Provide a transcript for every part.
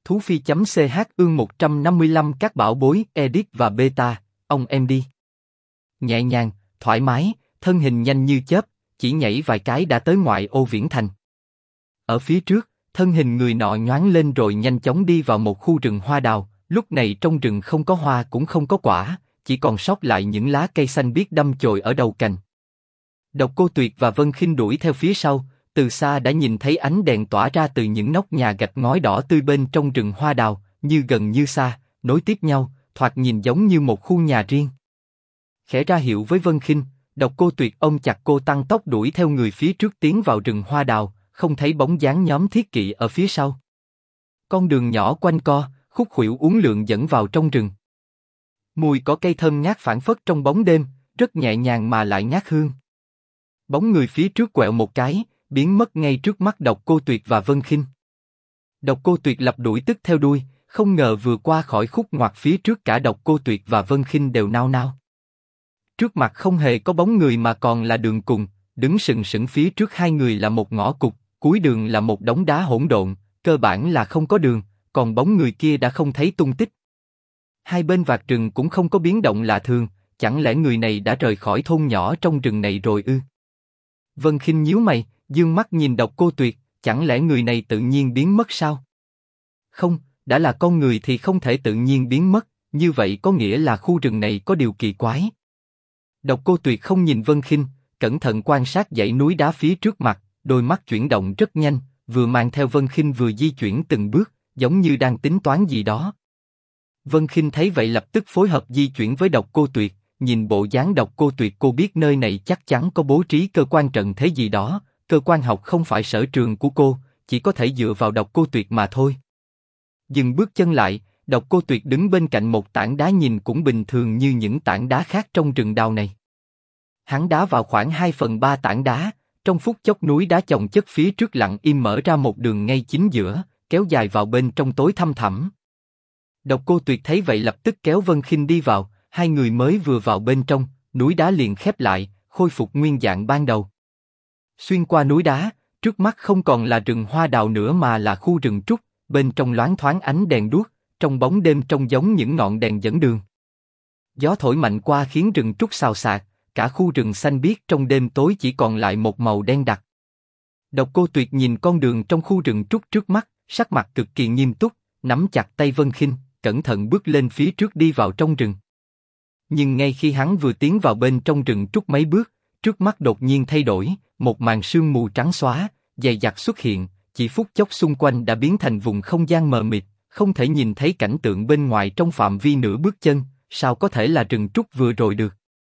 Thú Phi.ch ương 155 các bảo bối, edit và beta, ông em đi. Nhẹ nhàng, thoải mái, thân hình nhanh như chớp, chỉ nhảy vài cái đã tới ngoại ô Viễn Thành. Ở phía trước, thân hình người nọ nhoáng lên rồi nhanh chóng đi vào một khu rừng hoa đào, lúc này trong rừng không có hoa cũng không có quả, chỉ còn sót lại những lá cây xanh biếc đâm chồi ở đầu cành. Độc Cô Tuyệt và Vân Khinh đuổi theo phía sau, từ xa đã nhìn thấy ánh đèn tỏa ra từ những nóc nhà gạch ngói đỏ tươi bên trong rừng hoa đào, như gần như xa, nối tiếp nhau, thoạt nhìn giống như một khu nhà riêng. Khẽ ra hiệu với Vân Khinh, Độc Cô Tuyệt ôm chặt cô tăng tốc đuổi theo người phía trước tiến vào rừng hoa đào, không thấy bóng dáng nhóm thiết kỵ ở phía sau. Con đường nhỏ quanh co, khúc khuỷu uốn lượn dẫn vào trong rừng. Mùi cỏ cây thơm ngát phảng phất trong bóng đêm, rất nhẹ nhàng mà lại ngát hương. Bóng người phía trước quẹo một cái, biến mất ngay trước mắt Độc Cô Tuyệt và Vân Khinh. Độc Cô Tuyệt lập đuổi tức theo đuôi, không ngờ vừa qua khỏi khúc ngoặt phía trước cả Độc Cô Tuyệt và Vân Khinh đều nao nao. Trước mặt không hề có bóng người mà còn là đường cùng, đứng sừng sững phía trước hai người là một ngõ cụt, cuối đường là một đống đá hỗn độn, cơ bản là không có đường, còn bóng người kia đã không thấy tung tích. Hai bên vạt rừng cũng không có biến động lạ thường, chẳng lẽ người này đã rời khỏi thôn nhỏ trong rừng này rồi ư? Vân Khinh nhíu mày, dương mắt nhìn Độc Cô Tuyệt, chẳng lẽ người này tự nhiên biến mất sao? Không, đã là con người thì không thể tự nhiên biến mất, như vậy có nghĩa là khu rừng này có điều kỳ quái. Độc Cô Tuyệt không nhìn Vân Khinh, cẩn thận quan sát dãy núi đá phía trước mặt, đôi mắt chuyển động rất nhanh, vừa mang theo Vân Khinh vừa di chuyển từng bước, giống như đang tính toán gì đó. Vân Khinh thấy vậy lập tức phối hợp di chuyển với Độc Cô Tuyệt, nhìn bộ dáng Độc Cô Tuyệt cô biết nơi này chắc chắn có bố trí cơ quan trận thế gì đó, cơ quan học không phải sở trường của cô, chỉ có thể dựa vào Độc Cô Tuyệt mà thôi. Dừng bước chân lại, Độc Cô Tuyệt đứng bên cạnh một tảng đá nhìn cũng bình thường như những tảng đá khác trong rừng đào này. Hắn đá vào khoảng 2/3 tảng đá, trong phút chốc núi đá chồng chất phía trước lặng im mở ra một đường ngay chính giữa, kéo dài vào bên trong tối thăm thẳm. Độc Cô Tuyệt thấy vậy lập tức kéo Vân Khinh đi vào, hai người mới vừa vào bên trong, núi đá liền khép lại, khôi phục nguyên dạng ban đầu. Xuyên qua núi đá, trước mắt không còn là rừng hoa đào nữa mà là khu rừng trúc, bên trong loáng thoáng ánh đèn đuốc, trong bóng đêm trông giống những ngọn đèn dẫn đường. Gió thổi mạnh qua khiến rừng trúc xào xạc, cả khu rừng xanh biếc trong đêm tối chỉ còn lại một màu đen đặc. Độc Cô Tuyệt nhìn con đường trong khu rừng trúc trước mắt, sắc mặt cực kỳ nghiêm túc, nắm chặt tay Vân Khinh, cẩn thận bước lên phía trước đi vào trong rừng. Nhưng ngay khi hắn vừa tiến vào bên trong rừng trúc mấy bước, trước mắt đột nhiên thay đổi, một màn sương mù trắng xóa, dày đặc xuất hiện, chỉ phút chốc xung quanh đã biến thành vùng không gian mờ mịt, không thể nhìn thấy cảnh tượng bên ngoài trong phạm vi nửa bước chân, sao có thể là rừng trúc vừa rồi được?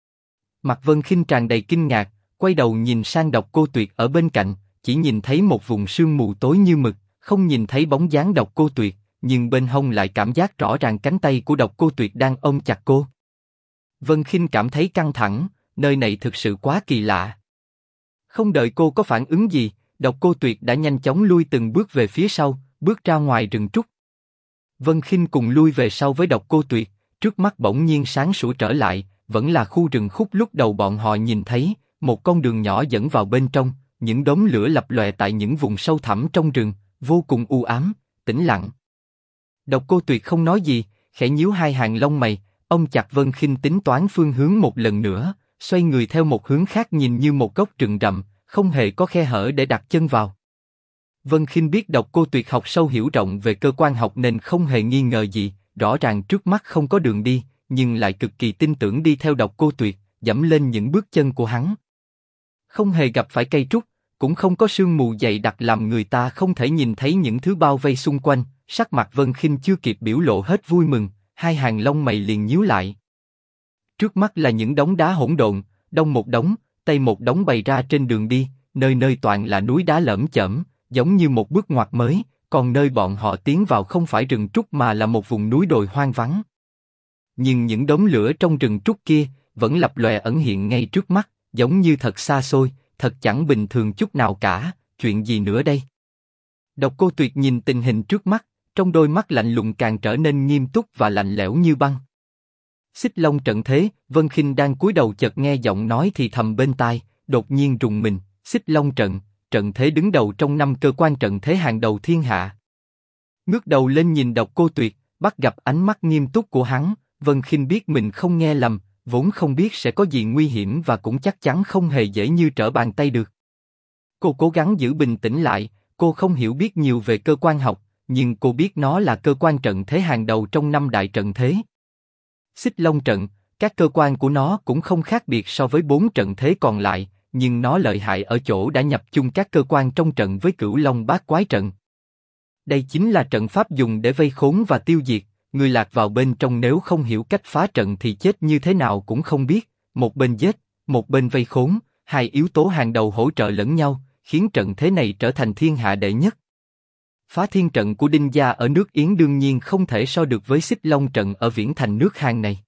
Mặt Vân Khinh tràn đầy kinh ngạc, quay đầu nhìn sang Độc Cô Tuyệt ở bên cạnh, chỉ nhìn thấy một vùng sương mù tối như mực, không nhìn thấy bóng dáng Độc Cô Tuyệt, nhưng bên hông lại cảm giác rõ ràng cánh tay của Độc Cô Tuyệt đang ôm chặt cô. Vân Khinh cảm thấy căng thẳng, nơi này thực sự quá kỳ lạ. Không đợi cô có phản ứng gì, Độc Cô Tuyệt đã nhanh chóng lui từng bước về phía sau, bước ra ngoài rừng trúc. Vân Khinh cùng lui về sau với Độc Cô Tuyệt, trước mắt bỗng nhiên sáng sủa trở lại, vẫn là khu rừng khúc lúc đầu bọn họ nhìn thấy, một con đường nhỏ dẫn vào bên trong, những đốm lửa lập lòe tại những vùng sâu thẳm trong rừng, vô cùng u ám, tĩnh lặng. Độc Cô Tuyệt không nói gì, khẽ nhíu hai hàng lông mày, ông chặt Vân Khinh tính toán phương hướng một lần nữa, xoay người theo một hướng khác nhìn như một góc rừng rậm, không hề có khe hở để đặt chân vào. Vân Khinh biết Độc Cô Tuyệt học sâu hiểu rộng về cơ quan học nên không hề nghi ngờ gì, rõ ràng trước mắt không có đường đi, nhưng lại cực kỳ tin tưởng đi theo Độc Cô Tuyệt, dẫm lên những bước chân của hắn. Không hề gặp phải cây trúc, cũng không có sương mù dày đặc làm người ta không thể nhìn thấy những thứ bao vây xung quanh, sắc mặt Vân Khinh chưa kịp biểu lộ hết vui mừng, hai hàng lông mày liền nhíu lại. Trước mắt là những đống đá hỗn độn, đông một đống, tây một đống bày ra trên đường đi, nơi nơi toàn là núi đá lởm chởm, giống như một bước ngoặt mới, còn nơi bọn họ tiến vào không phải rừng trúc mà là một vùng núi đồi hoang vắng. Nhưng những đống lửa trong rừng trúc kia vẫn lập lòe ẩn hiện ngay trước mắt, giống như thật xa xôi, thật chẳng bình thường chút nào cả. Chuyện gì nữa đây? Độc Cô Tuyệt nhìn tình hình trước mắt, trong đôi mắt lạnh lùng càng trở nên nghiêm túc và lạnh lẽo như băng. Xích Long trận thế, Vân Khinh đang cúi đầu chợt nghe giọng nói thì thầm bên tai, đột nhiên rùng mình. Xích Long trận, trận thế đứng đầu trong 5 cơ quan trận thế hàng đầu thiên hạ. Ngước đầu lên nhìn Độc Cô Tuyệt, bắt gặp ánh mắt nghiêm túc của hắn, Vân Khinh biết mình không nghe lầm, vốn không biết sẽ có gì nguy hiểm và cũng chắc chắn không hề dễ như trở bàn tay được. Cô cố gắng giữ bình tĩnh lại, cô không hiểu biết nhiều về cơ quan học, nhưng cô biết nó là cơ quan trận thế hàng đầu trong 5 đại trận thế. Xích Long trận, các cơ quan của nó cũng không khác biệt so với 4 trận thế còn lại, nhưng nó lợi hại ở chỗ đã nhập chung các cơ quan trong trận với Cửu Long Bát Quái trận. Đây chính là trận pháp dùng để vây khốn và tiêu diệt, người lạc vào bên trong nếu không hiểu cách phá trận thì chết như thế nào cũng không biết, một bên giết, một bên vây khốn, hai yếu tố hàng đầu hỗ trợ lẫn nhau, khiến trận thế này trở thành thiên hạ đệ nhất. Phá thiên trận của Đinh gia ở nước Yến đương nhiên không thể so được với Xích Long trận ở Viễn Thành nước Hàn này.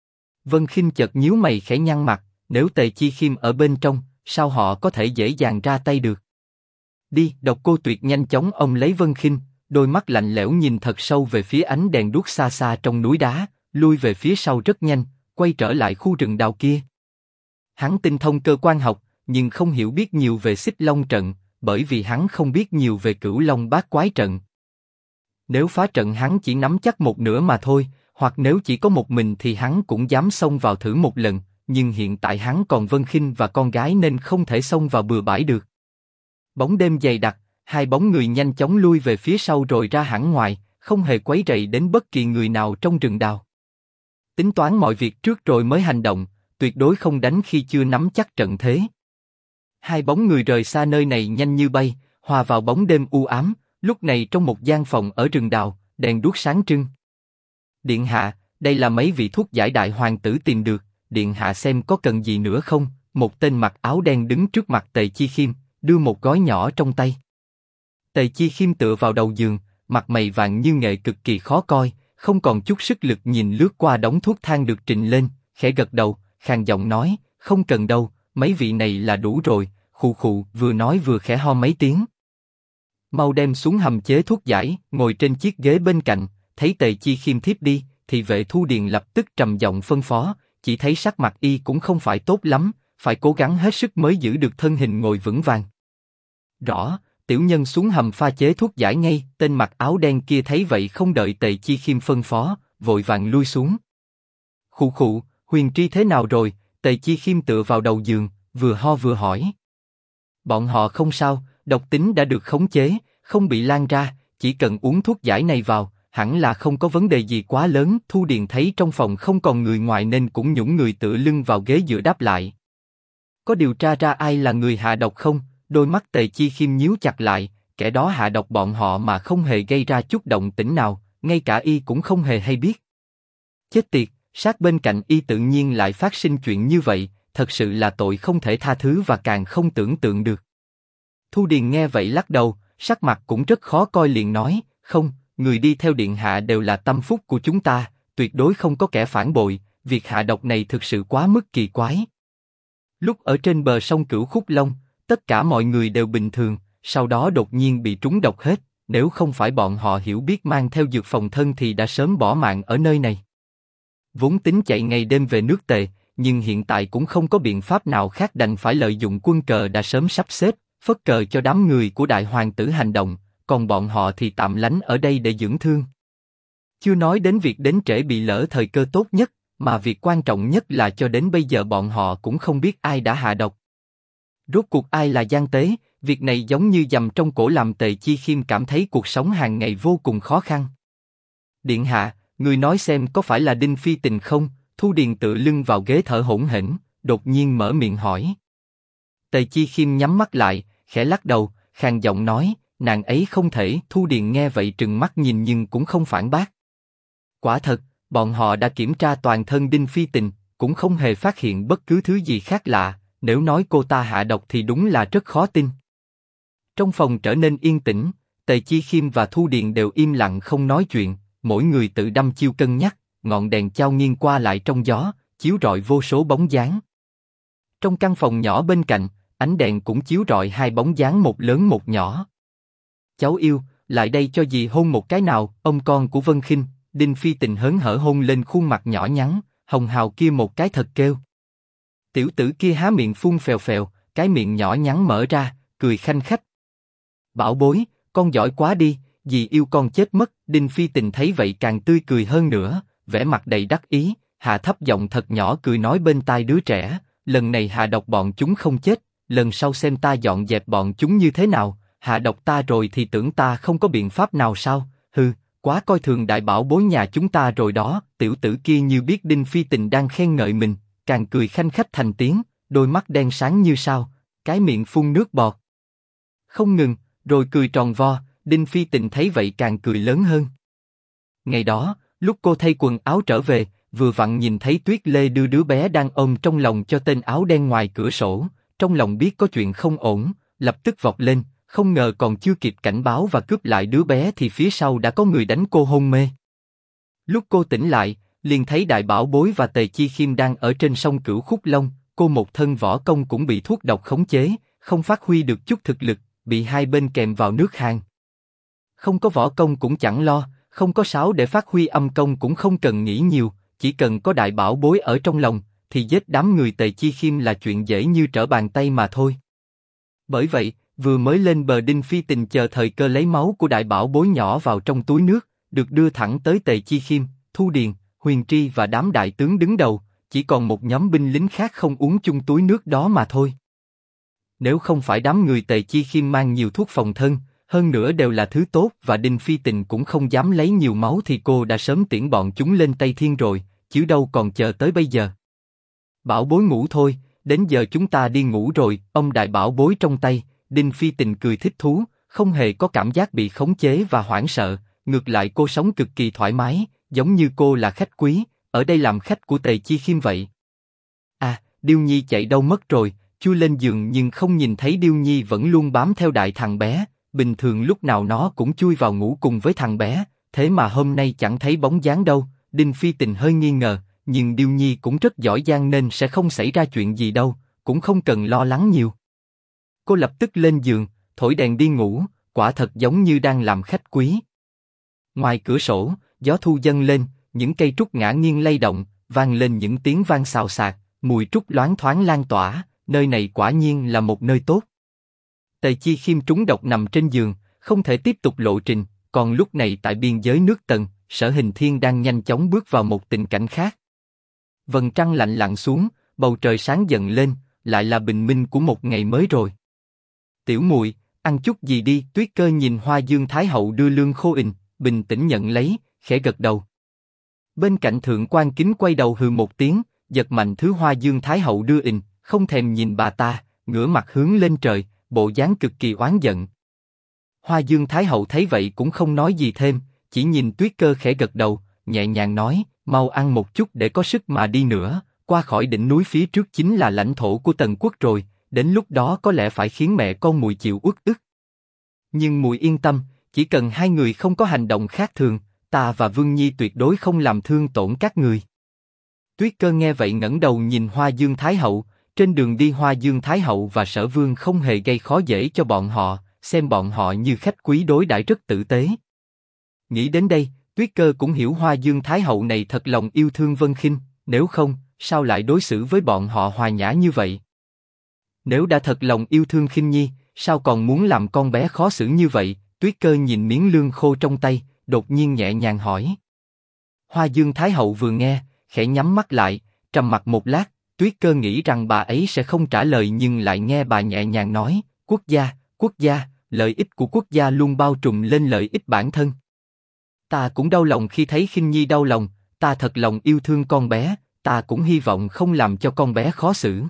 Vân Khinh chợt nhíu mày khẽ nhăn mặt, nếu Tề Chi Khiêm ở bên trong, sao họ có thể dễ dàng ra tay được? Đi, Độc Cô Tuyệt nhanh chóng ôm lấy Vân Khinh, đôi mắt lạnh lẽo nhìn thật sâu về phía ánh đèn đuốc xa xa trong núi đá, lui về phía sau rất nhanh, quay trở lại khu rừng đào kia. Hắn tinh thông cơ quan học, nhưng không hiểu biết nhiều về Xích Long trận, bởi vì hắn không biết nhiều về Cửu Long Bát Quái trận. Nếu phá trận hắn chỉ nắm chắc một nửa mà thôi, hoặc nếu chỉ có một mình thì hắn cũng dám xông vào thử một lần, nhưng hiện tại hắn còn Vân Khinh và con gái nên không thể xông vào bừa bãi được. Bóng đêm dày đặc, hai bóng người nhanh chóng lui về phía sau rồi ra hẳn ngoài, không hề quấy rầy đến bất kỳ người nào trong rừng đào. Tính toán mọi việc trước rồi mới hành động, tuyệt đối không đánh khi chưa nắm chắc trận thế. Hai bóng người rời xa nơi này nhanh như bay, hòa vào bóng đêm u ám, lúc này trong một gian phòng ở rừng đào, đèn đuốc sáng trưng. Điện hạ, đây là mấy vị thuốc giải đại hoàng tử tìm được, điện hạ xem có cần gì nữa không? Một tên mặc áo đen đứng trước mặt Tề Chi Khiêm, đưa một gói nhỏ trong tay. Tề Chi Khiêm tựa vào đầu giường, mặt mày vàng như nghệ cực kỳ khó coi, không còn chút sức lực nhìn lướt qua đống thuốc thang được trình lên, khẽ gật đầu, khàn giọng nói, không cần đâu, mấy vị này là đủ rồi. Khụ khụ, vừa nói vừa khẽ ho mấy tiếng. Mau đem xuống hầm chế thuốc giải, ngồi trên chiếc ghế bên cạnh, thấy Tề Chi Khiêm thiếp đi, thì vệ Thu Điền lập tức trầm giọng phân phó, chỉ thấy sắc mặt y cũng không phải tốt lắm, phải cố gắng hết sức mới giữ được thân hình ngồi vững vàng. Rõ, tiểu nhân xuống hầm pha chế thuốc giải ngay. Tên mặc áo đen kia thấy vậy không đợi Tề Chi Khiêm phân phó, vội vàng lui xuống. Khụ khụ, Huyền Tri thế nào rồi? Tề Chi Khiêm tựa vào đầu giường, vừa ho vừa hỏi. Bọn họ không sao, độc tính đã được khống chế, không bị lan ra, chỉ cần uống thuốc giải này vào, hẳn là không có vấn đề gì quá lớn. Thu Điền thấy trong phòng không còn người ngoài nên cũng nhũng người tựa lưng vào ghế dựa đáp lại. Có điều tra ra ai là người hạ độc không? Đôi mắt Tề Chi Khiêm nhíu chặt lại, kẻ đó hạ độc bọn họ mà không hề gây ra chút động tĩnh nào, ngay cả y cũng không hề hay biết. Chết tiệt, sát bên cạnh y tự nhiên lại phát sinh chuyện như vậy, thật sự là tội không thể tha thứ và càng không tưởng tượng được. Thu Điền nghe vậy lắc đầu, sắc mặt cũng rất khó coi liền nói, không, người đi theo điện hạ đều là tâm phúc của chúng ta, tuyệt đối không có kẻ phản bội, việc hạ độc này thực sự quá mức kỳ quái. Lúc ở trên bờ sông Cửu Khúc Long, tất cả mọi người đều bình thường, sau đó đột nhiên bị trúng độc hết, nếu không phải bọn họ hiểu biết mang theo dược phòng thân thì đã sớm bỏ mạng ở nơi này. Vốn tính chạy ngày đêm về nước Tề, nhưng hiện tại cũng không có biện pháp nào khác đành phải lợi dụng quân cờ đã sớm sắp xếp, phất cờ cho đám người của đại hoàng tử hành động, còn bọn họ thì tạm lánh ở đây để dưỡng thương. Chưa nói đến việc đến trễ bị lỡ thời cơ tốt nhất, mà việc quan trọng nhất là cho đến bây giờ bọn họ cũng không biết ai đã hạ độc. Rốt cuộc ai là gian tế, việc này giống như dầm trong cổ làm Tề Chi Khiêm cảm thấy cuộc sống hàng ngày vô cùng khó khăn. Điện hạ, người nói xem có phải là Đinh Phi Tình không? Thu Điền tựa lưng vào ghế thở hổn hển, đột nhiên mở miệng hỏi. Tề Chi Khiêm nhắm mắt lại, khẽ lắc đầu, khàn giọng nói, nàng ấy không thể. Thu Điền nghe vậy trừng mắt nhìn nhưng cũng không phản bác. Quả thật, bọn họ đã kiểm tra toàn thân Đinh Phi Tình, cũng không hề phát hiện bất cứ thứ gì khác lạ. Nếu nói cô ta hạ độc thì đúng là rất khó tin. Trong phòng trở nên yên tĩnh, Tề Chi Khiêm và Thu Điền đều im lặng không nói chuyện, mỗi người tự đăm chiêu cân nhắc. Ngọn đèn chao nghiêng qua lại trong gió, chiếu rọi vô số bóng dáng. Trong căn phòng nhỏ bên cạnh, ánh đèn cũng chiếu rọi hai bóng dáng một lớn một nhỏ. Cháu yêu, lại đây cho dì hôn một cái nào. Ông con của Vân Khinh, Đinh Phi Tình hớn hở hôn lên khuôn mặt nhỏ nhắn, hồng hào kia một cái thật kêu. Tiểu tử kia há miệng phun phèo phèo, cái miệng nhỏ nhắn mở ra, cười khanh khách. Bảo bối, con giỏi quá đi, dì yêu con chết mất. Đinh Phi Tình thấy vậy càng tươi cười hơn nữa, vẻ mặt đầy đắc ý, hạ thấp giọng thật nhỏ cười nói bên tai đứa trẻ, lần này hạ độc bọn chúng không chết, lần sau xem ta dọn dẹp bọn chúng như thế nào, hạ độc ta rồi thì tưởng ta không có biện pháp nào sao, hừ, quá coi thường đại bảo bối nhà chúng ta rồi đó. Tiểu tử kia như biết Đinh Phi Tình đang khen ngợi mình, càng cười khanh khách thành tiếng, đôi mắt đen sáng như sao, cái miệng phun nước bọt không ngừng, rồi cười tròn vo. Đinh Phi Tình thấy vậy càng cười lớn hơn. Ngày đó, lúc cô thay quần áo trở về, vừa vặn nhìn thấy Tuyết Lê đưa đứa bé đang ôm trong lòng cho tên áo đen ngoài cửa sổ, trong lòng biết có chuyện không ổn, lập tức vọt lên, không ngờ còn chưa kịp cảnh báo và cướp lại đứa bé thì phía sau đã có người đánh cô hôn mê. Lúc cô tỉnh lại, liền thấy Đại Bảo Bối và Tề Chi Khiêm đang ở trên sông Cửu Khúc Long, cô một thân võ công cũng bị thuốc độc khống chế, không phát huy được chút thực lực, bị hai bên kèm vào nước hang. Không có võ công cũng chẳng lo, không có sáo để phát huy âm công cũng không cần nghĩ nhiều, chỉ cần có Đại Bảo Bối ở trong lòng, thì giết đám người Tề Chi Khiêm là chuyện dễ như trở bàn tay mà thôi. Bởi vậy, vừa mới lên bờ Đinh Phi Tình chờ thời cơ lấy máu của Đại Bảo Bối nhỏ vào trong túi nước, được đưa thẳng tới Tề Chi Khiêm, Thu Điền, Huyền Tri và đám đại tướng đứng đầu, chỉ còn một nhóm binh lính khác không uống chung túi nước đó mà thôi. Nếu không phải đám người Tề Chi Khiêm mang nhiều thuốc phòng thân, hơn nữa đều là thứ tốt và Đinh Phi Tình cũng không dám lấy nhiều máu thì cô đã sớm tiễn bọn chúng lên Tây Thiên rồi, chứ đâu còn chờ tới bây giờ. Bảo Bối ngủ thôi, đến giờ chúng ta đi ngủ rồi. Ông Đại Bảo Bối trong tay, Đinh Phi Tình cười thích thú, không hề có cảm giác bị khống chế và hoảng sợ, ngược lại cô sống cực kỳ thoải mái, giống như cô là khách quý, ở đây làm khách của Tề Chi Khiêm vậy. À, Điêu Nhi chạy đâu mất rồi? Chui lên giường nhưng không nhìn thấy Điêu Nhi vẫn luôn bám theo đại thằng bé, bình thường lúc nào nó cũng chui vào ngủ cùng với thằng bé, thế mà hôm nay chẳng thấy bóng dáng đâu. Đinh Phi Tình hơi nghi ngờ, nhưng Điêu Nhi cũng rất giỏi giang nên sẽ không xảy ra chuyện gì đâu, cũng không cần lo lắng nhiều. Cô lập tức lên giường, thổi đèn đi ngủ, quả thật giống như đang làm khách quý. Ngoài cửa sổ, gió thu dâng lên, những cây trúc ngả nghiêng lay động, vang lên những tiếng vang xào xạc, mùi trúc loáng thoáng lan tỏa, nơi này quả nhiên là một nơi tốt. Tề Chi Khiêm trúng độc nằm trên giường, không thể tiếp tục lộ trình, còn lúc này tại biên giới nước Tần, Sở Hình Thiên đang nhanh chóng bước vào một tình cảnh khác. Vầng trăng lạnh lặn xuống, bầu trời sáng dần lên, lại là bình minh của một ngày mới rồi. Tiểu muội, ăn chút gì đi. Tuyết Cơ nhìn Hoa Dương Thái Hậu đưa lương khô ình, bình tĩnh nhận lấy, khẽ gật đầu. Bên cạnh Thượng Quan Kính quay đầu hừ một tiếng, giật mạnh thứ Hoa Dương Thái Hậu đưa ình, không thèm nhìn bà ta, ngửa mặt hướng lên trời, bộ dáng cực kỳ oán giận. Hoa Dương Thái Hậu thấy vậy cũng không nói gì thêm, chỉ nhìn Tuyết Cơ khẽ gật đầu, nhẹ nhàng nói, mau ăn một chút để có sức mà đi nữa, qua khỏi đỉnh núi phía trước chính là lãnh thổ của Tần Quốc rồi, đến lúc đó có lẽ phải khiến mẹ con mùi chịu uất ức. Nhưng mùi yên tâm, chỉ cần hai người không có hành động khác thường, ta và Vương Nhi tuyệt đối không làm thương tổn các người. Tuyết Cơ nghe vậy ngẩng đầu nhìn Hoa Dương Thái Hậu, trên đường đi Hoa Dương Thái Hậu và Sở Vương không hề gây khó dễ cho bọn họ, xem bọn họ như khách quý đối đãi rất tử tế. Nghĩ đến đây, Tuyết Cơ cũng hiểu Hoa Dương Thái Hậu này thật lòng yêu thương Vân Khinh, nếu không, sao lại đối xử với bọn họ hòa nhã như vậy? Nếu đã thật lòng yêu thương Khinh Nhi, sao còn muốn làm con bé khó xử như vậy? Tuyết Cơ nhìn miếng lương khô trong tay, đột nhiên nhẹ nhàng hỏi. Hoa Dương Thái Hậu vừa nghe, khẽ nhắm mắt lại, trầm mặc một lát. Tuyết Cơ nghĩ rằng bà ấy sẽ không trả lời nhưng lại nghe bà nhẹ nhàng nói, quốc gia, lợi ích của quốc gia luôn bao trùm lên lợi ích bản thân. Ta cũng đau lòng khi thấy Khinh Nhi đau lòng, ta thật lòng yêu thương con bé, ta cũng hy vọng không làm cho con bé khó xử.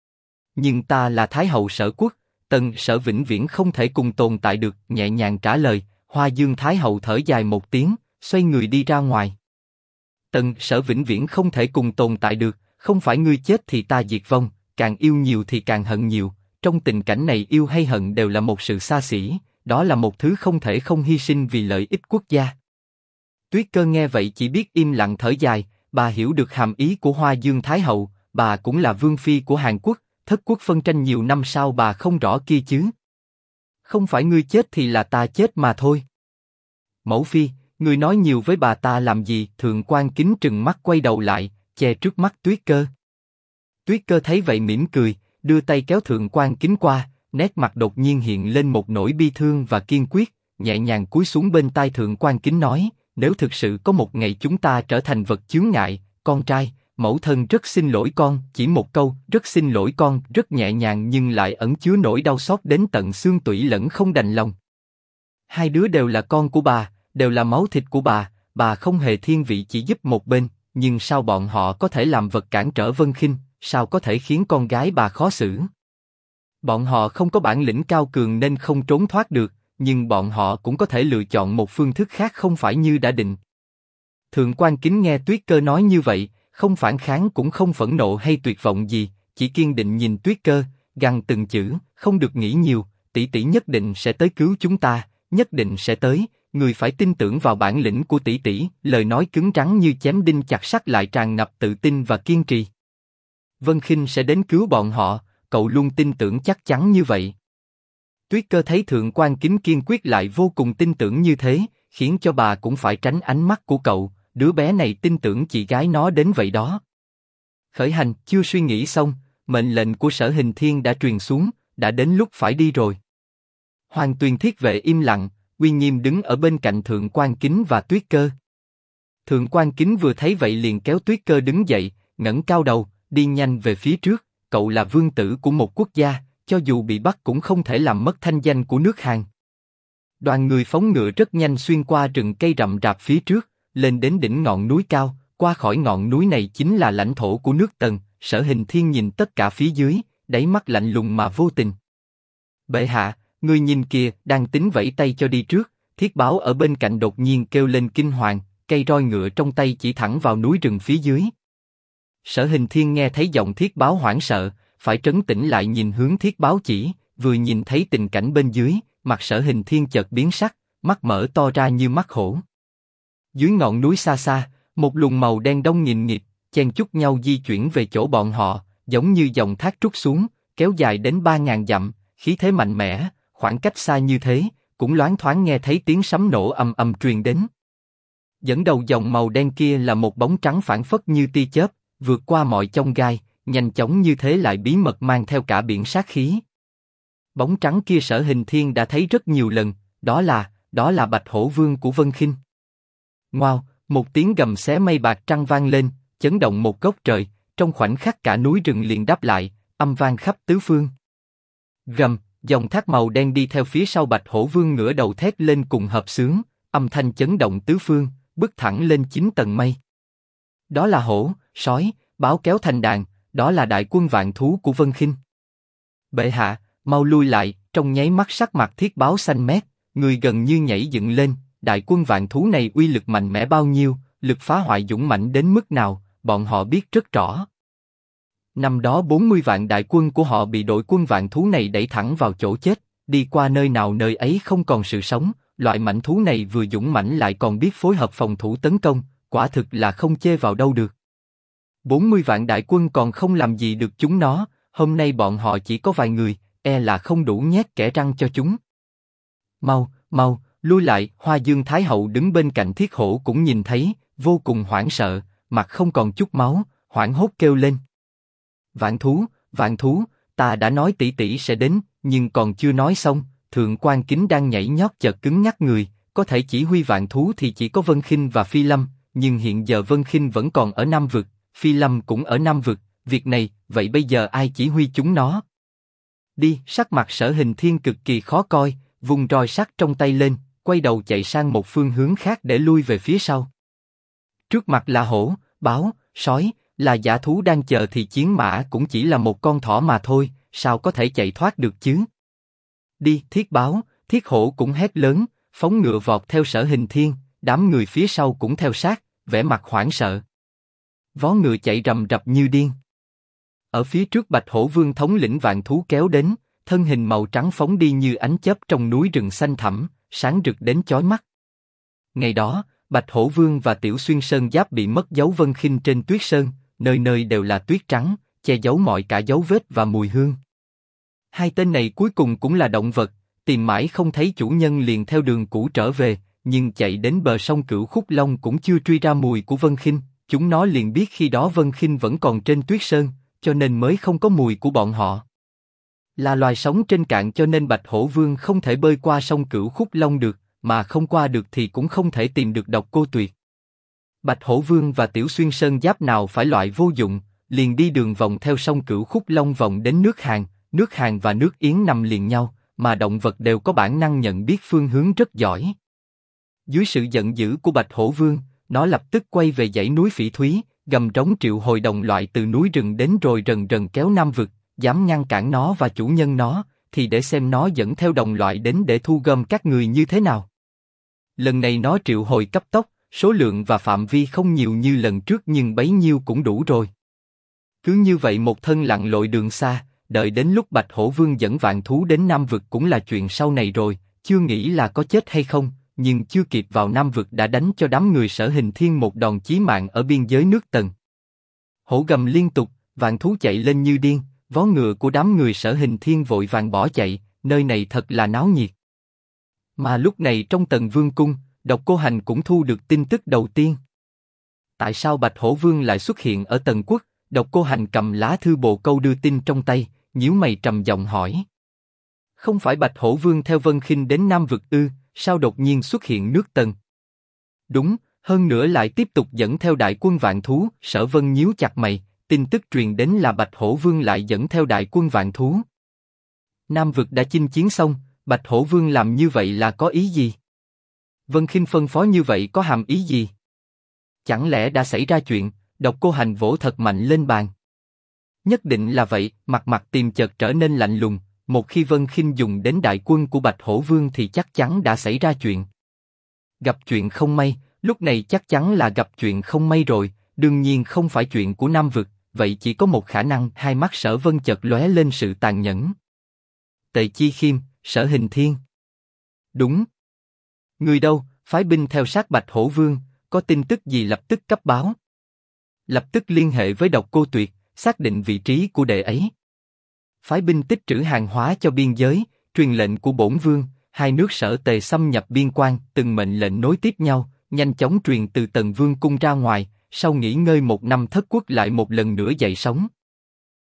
Nhưng ta là Thái Hậu Sở Quốc, Tần Sở vĩnh viễn không thể cùng tồn tại được. Nhẹ nhàng trả lời. Hoa Dương Thái Hậu thở dài một tiếng, xoay người đi ra ngoài. Tần Sở vĩnh viễn không thể cùng tồn tại được, không phải ngươi chết thì ta diệt vong, càng yêu nhiều thì càng hận nhiều. Trong tình cảnh này yêu hay hận đều là một sự xa xỉ, đó là một thứ không thể không hy sinh vì lợi ích quốc gia. Tuyết Cơ nghe vậy chỉ biết im lặng thở dài, bà hiểu được hàm ý của Hoa Dương Thái Hậu, bà cũng là vương phi của Hàn Quốc, thất quốc phân tranh nhiều năm sao bà không rõ kia chứ? Không phải ngươi chết thì là ta chết mà thôi. Mẫu phi, ngươi nói nhiều với bà ta làm gì? Thượng Quan Kính trừng mắt quay đầu lại, che trước mắt Tuyết Cơ. Tuyết Cơ thấy vậy mỉm cười, đưa tay kéo Thượng Quan Kính qua, nét mặt đột nhiên hiện lên một nỗi bi thương và kiên quyết, nhẹ nhàng cúi xuống bên tai Thượng quan Kính nói, nếu thực sự có một ngày chúng ta trở thành vật chướng ngại, con trai, mẫu thân rất xin lỗi con, chỉ một câu, rất xin lỗi con, rất nhẹ nhàng nhưng lại ẩn chứa nỗi đau xót đến tận xương tủy lẫn không đành lòng. Hai đứa đều là con của bà, đều là máu thịt của bà không hề thiên vị chỉ giúp một bên, nhưng sao bọn họ có thể làm vật cản trở Vân Khinh, sao có thể khiến con gái bà khó xử? Bọn họ không có bản lĩnh cao cường nên không trốn thoát được, nhưng bọn họ cũng có thể lựa chọn một phương thức khác không phải như đã định. Thượng quan Kính nghe Tuyết Cơ nói như vậy, không phản kháng cũng không phẫn nộ hay tuyệt vọng gì, chỉ kiên định nhìn Tuyết Cơ, gằn từng chữ, không được nghĩ nhiều, tỷ tỷ nhất định sẽ tới cứu chúng ta, nhất định sẽ tới, người phải tin tưởng vào bản lĩnh của tỷ tỷ. Lời nói cứng rắn như chém đinh chặt sắt lại tràn ngập tự tin và kiên trì. Vân Khinh sẽ đến cứu bọn họ, cậu luôn tin tưởng chắc chắn như vậy. Tuyết Cơ thấy Thượng quan Kính kiên quyết lại vô cùng tin tưởng như thế, khiến cho bà cũng phải tránh ánh mắt của cậu, đứa bé này tin tưởng chị gái nó đến vậy đó. Khởi hành, chưa suy nghĩ xong, mệnh lệnh của Sở Hình Thiên đã truyền xuống, đã đến lúc phải đi rồi. Hoàng Tuyền Thiết Vệ im lặng, uy nghiêm đứng ở bên cạnh Thượng quan Kính và Tuyết Cơ. Thượng quan Kính vừa thấy vậy liền kéo Tuyết Cơ đứng dậy, ngẩng cao đầu, đi nhanh về phía trước. Cậu là vương tử của một quốc gia, cho dù bị bắt cũng không thể làm mất thanh danh của nước Hàn. Đoàn người phóng ngựa rất nhanh xuyên qua rừng cây rậm rạp phía trước, lên đến đỉnh ngọn núi cao. Qua khỏi ngọn núi này chính là lãnh thổ của nước Tần. Sở Hình Thiên nhìn tất cả phía dưới, đáy mắt lạnh lùng mà vô tình. Bệ hạ, người nhìn kìa, đang tính vẫy tay cho đi trước. Thiết Báo ở bên cạnh đột nhiên kêu lên kinh hoàng, cây roi ngựa trong tay chỉ thẳng vào núi rừng phía dưới. Sở Hình Thiên nghe thấy giọng Thiết Báo hoảng sợ, phải trấn tĩnh lại nhìn hướng Thiết Báo chỉ, vừa nhìn thấy tình cảnh bên dưới, mặt Sở Hình Thiên chợt biến sắc, mắt mở to ra như mắt hổ. Dưới ngọn núi xa xa, một luồng màu đen đông nghìn nghịt, chen chúc nhau di chuyển về chỗ bọn họ, giống như dòng thác trút xuống, kéo dài đến 3.000 dặm, khí thế mạnh mẽ, khoảng cách xa như thế, cũng loáng thoáng nghe thấy tiếng sấm nổ ầm ầm truyền đến. Dẫn đầu dòng màu đen kia là một bóng trắng phảng phất như tia chớp, vượt qua mọi chông gai, nhanh chóng như thế lại bí mật mang theo cả biển sát khí. Bóng trắng kia Sở Hình Thiên đã thấy rất nhiều lần, đó là Bạch Hổ Vương của Vân Khinh. Ngoao, một tiếng gầm xé mây bạc trăng vang lên, chấn động một góc trời, trong khoảnh khắc cả núi rừng liền đáp lại, âm vang khắp tứ phương. Gầm, dòng thác màu đen đi theo phía sau Bạch Hổ Vương ngửa đầu thét lên cùng hợp xướng, âm thanh chấn động tứ phương, bước thẳng lên 9 tầng mây. Đó là hổ, sói, báo kéo thành đàn, đó là đại quân vạn thú của Vân Khinh. Bệ hạ, mau lui lại! Trong nháy mắt sắc mặt Thiết Báo xanh mét, người gần như nhảy dựng lên. Đại quân vạn thú này uy lực mạnh mẽ bao nhiêu, lực phá hoại dũng mãnh đến mức nào, bọn họ biết rất rõ. Năm đó 40 vạn đại quân của họ bị đội quân vạn thú này đẩy thẳng vào chỗ chết, đi qua nơi nào nơi ấy không còn sự sống. Loại mãnh thú này vừa dũng mãnh lại còn biết phối hợp phòng thủ tấn công, quả thực là không chê vào đâu được. 40 vạn đại quân còn không làm gì được chúng nó, hôm nay bọn họ chỉ có vài người, e là không đủ nhét kẽ răng cho chúng. Mau, lui lại! Hoa Dương Thái Hậu đứng bên cạnh Thiết Hổ cũng nhìn thấy, vô cùng hoảng sợ, mặt không còn chút máu, hoảng hốt kêu lên. Vạn thú, ta đã nói tỷ tỷ sẽ đến, nhưng còn chưa nói xong, Thượng quan Kính đang nhảy nhót chợt cứng nhắc người, có thể chỉ huy vạn thú thì chỉ có Vân Khinh và Phi Lâm, nhưng hiện giờ Vân Khinh vẫn còn ở Nam Vực, Phi Lâm cũng ở Nam Vực, việc này, vậy bây giờ ai chỉ huy chúng nó? Đi! Sắc mặt Sở Hình Thiên cực kỳ khó coi, vùng roi sắt trong tay lên, quay đầu chạy sang một phương hướng khác để lui về phía sau. Trước mặt là hổ, báo, sói, là dã thú đang chờ thì chiến mã cũng chỉ là một con thỏ mà thôi, sao có thể chạy thoát được chứ? Đi! Thiết Báo, Thiết Hổ cũng hét lớn, phóng ngựa vọt theo Sở Hình Thiên, đám người phía sau cũng theo sát, vẻ mặt hoảng sợ. Vó ngựa chạy rầm rập như điên. Ở phía trước Bạch Hổ Vương thống lĩnh vạn thú kéo đến, thân hình màu trắng phóng đi như ánh chớp trong núi rừng xanh thẳm, sáng rực đến chói mắt. Ngày đó, Bạch Hổ Vương và Tiểu Xuyên Sơn Giáp bị mất dấu Vân Khinh trên tuyết sơn, nơi nơi đều là tuyết trắng, che giấu mọi cả dấu vết và mùi hương. Hai tên này cuối cùng cũng là động vật, tìm mãi không thấy chủ nhân liền theo đường cũ trở về, nhưng chạy đến bờ sông Cửu Khúc Long cũng chưa truy ra mùi của Vân Khinh, chúng nó liền biết khi đó Vân Khinh vẫn còn trên tuyết sơn, cho nên mới không có mùi của bọn họ. Là loài sống trên cạn cho nên Bạch Hổ Vương không thể bơi qua sông Cửu Khúc Long được, mà không qua được thì cũng không thể tìm được Độc Cô Tuyệt. Bạch Hổ Vương và Tiểu Xuyên Sơn Giáp nào phải loại vô dụng, liền đi đường vòng theo sông Cửu Khúc Long vòng đến nước Hàn và nước Yến nằm liền nhau, mà động vật đều có bản năng nhận biết phương hướng rất giỏi. Dưới sự giận dữ của Bạch Hổ Vương, nó lập tức quay về dãy núi Phỉ Thúy, gầm trống triệu hồi đồng loại từ núi rừng đến rồi rần rần kéo Nam Vực, dám ngăn cản nó và chủ nhân nó, thì để xem nó dẫn theo đồng loại đến để thu gom các người như thế nào. Lần này nó triệu hồi cấp tốc, số lượng và phạm vi không nhiều như lần trước nhưng bấy nhiêu cũng đủ rồi. Cứ như vậy một thân lặn lội đường xa, đợi đến lúc Bạch Hổ Vương dẫn vạn thú đến Nam Vực cũng là chuyện sau này rồi, chưa nghĩ là có chết hay không, nhưng chưa kịp vào Nam Vực đã đánh cho đám người Sở Hình Thiên một đòn chí mạng ở biên giới nước Tần. Hổ gầm liên tục, vạn thú chạy lên như điên, vó ngựa của đám người Sở Hình Thiên vội vàng bỏ chạy, nơi này thật là náo nhiệt. Mà lúc này trong Tần Vương cung, Độc Cô Hành cũng thu được tin tức đầu tiên. Tại sao Bạch Hổ Vương lại xuất hiện ở Tần Quốc? Độc Cô Hành cầm lá thư bồ câu đưa tin trong tay, nhíu mày trầm giọng hỏi. Không phải Bạch Hổ Vương theo Vân Khinh đến Nam Vực ư? Sao đột nhiên xuất hiện nước Tần? Đúng, hơn nữa lại tiếp tục dẫn theo đại quân vạn thú. Sở Vân nhíu chặt mày, tin tức truyền đến là Bạch Hổ Vương lại dẫn theo đại quân vạn thú. Nam Vực đã chinh chiến xong, Bạch Hổ Vương làm như vậy là có ý gì? Vân Khinh phân phó như vậy có hàm ý gì? Chẳng lẽ đã xảy ra chuyện? Độc Cô Hành vỗ thật mạnh lên bàn. Nhất định là vậy. Mặt Tiềm chợt trở nên lạnh lùng. Một khi Vân Khinh dùng đến đại quân của Bạch Hổ Vương thì chắc chắn đã xảy ra chuyện. Gặp chuyện không may, lúc này chắc chắn là gặp chuyện không may rồi. Đương nhiên không phải chuyện của Nam Vực, vậy chỉ có một khả năng. Hai mắt Sở Vân chợt lóe lên sự tàn nhẫn. Tề Chi Khiêm, Sở Hình Thiên. Đúng. Người đâu? Phái binh theo sát Bạch Hổ Vương, có tin tức gì lập tức cấp báo. Lập tức liên hệ với Độc Cô Tuyệt, xác định vị trí của đệ ấy. Phái binh tích trữ hàng hóa cho biên giới, truyền lệnh của bổn vương. Hai nước Sở Tề xâm nhập biên quan, từng mệnh lệnh nối tiếp nhau, nhanh chóng truyền từ Tần Vương cung ra ngoài. Sau nghỉ ngơi 1 năm Thất Quốc lại một lần nữa dậy sóng.